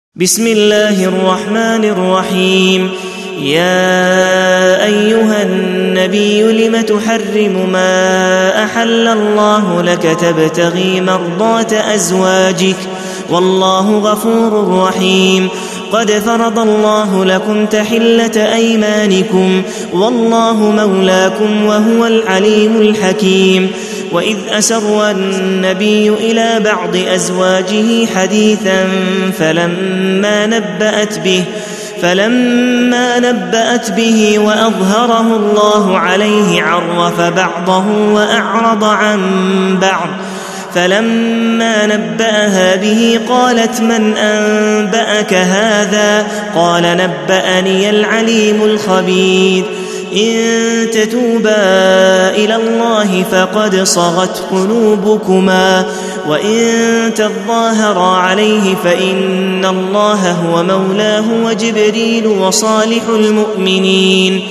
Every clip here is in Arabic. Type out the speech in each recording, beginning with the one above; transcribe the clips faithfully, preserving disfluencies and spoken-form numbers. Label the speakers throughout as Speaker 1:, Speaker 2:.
Speaker 1: بسم الله الرحمن الرحيم. يا أيها النبي لم تحرم ما أحل الله لك تبتغي مرضات أزواجك والله غفور رحيم. قد فرض الله لكم تحلة أيمانكم والله مولاكم وهو العليم الحكيم. وإذ أسر النبي إلى بعض أزواجه حديثا فلما نبأت به فلما نبأت به وأظهره الله عليه عرف بعضه وأعرض عن بعض. فلما نبأها به قالت من أنبأك هذا؟ قال نبأني العليم الخبير. إن تتوبا إلى الله فقد صغت قلوبكما وإن تظاهرا عليه فإن الله هو مولاه وجبريل وصالح المؤمنين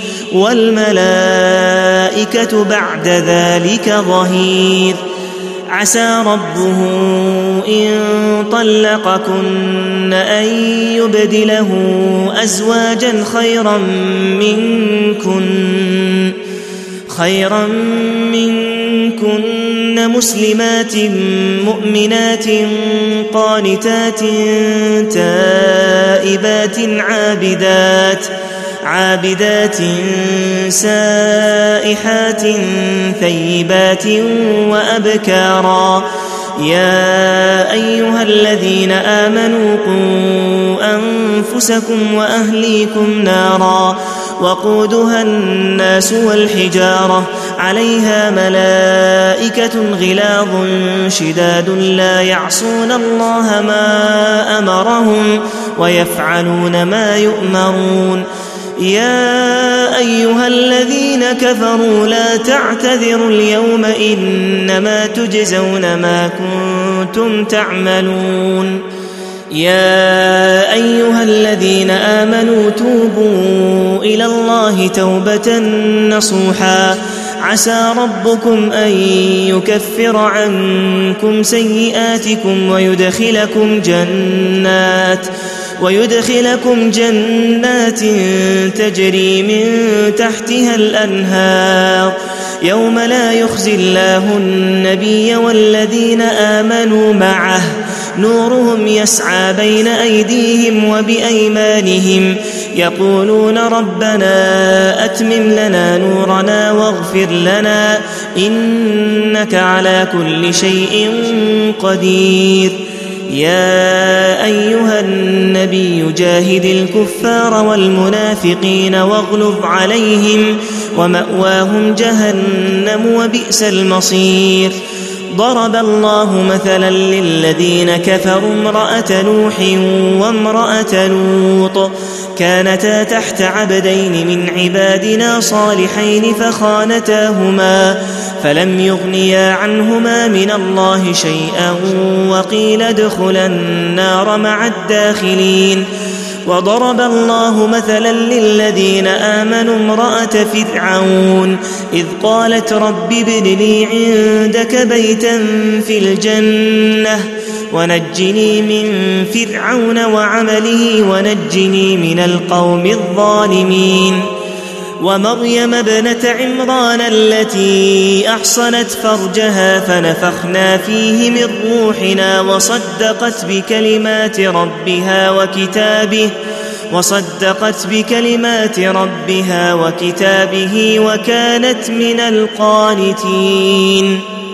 Speaker 1: والملائكة بعد ذلك ظهير. عسى ربه إن طلقكن أن يبدله أزواجا خيرا منكن خيرا منكن مسلمات مؤمنات قانتات تائبات عابدات عابدات سائحات ثيبات وأبكارا. يا أيها الذين آمنوا قوا أنفسكم وأهليكم نارا وقودها الناس والحجارة عليها ملائكة غلاظ شداد لا يعصون الله ما أمرهم ويفعلون ما يؤمرون. يا أيها الذين كفروا لا تعتذروا اليوم إنما تجزون ما كنتم تعملون. يا أيها الذين آمنوا توبوا إلى الله توبة نصوحا عسى ربكم أن يكفر عنكم سيئاتكم ويدخلكم جنات ويدخلكم جنات تجري من تحتها الأنهار يوم لا يخزي الله النبي والذين آمنوا معه نورهم يسعى بين أيديهم وبأيمانهم يقولون ربنا أتمم لنا نورنا واغفر لنا إنك على كل شيء قدير. يا أيها النبي جاهد الكفار والمنافقين واغلظ عليهم ومأواهم جهنم وبئس المصير. ضرب الله مثلا للذين كفروا امرأة نوح وامرأة لوط كانتا تحت عبدين من عبادنا صالحين فخانتاهما فلم يغنيا عنهما من الله شيئا وقيل ادخلا النار مع الداخلين. وضرب الله مثلا للذين آمنوا امرأة فرعون إذ قالت رب ابن لي عندك بيتا في الجنة ونجني من فرعون وعمله ونجني من القوم الظالمين. ومريم ابنة عمران التي أحصنت فرجها فنفخنا فيه من روحنا وصدقت بكلمات ربها وكتابه وصدقت بكلمات ربها وكتابه وكانت من القانتين.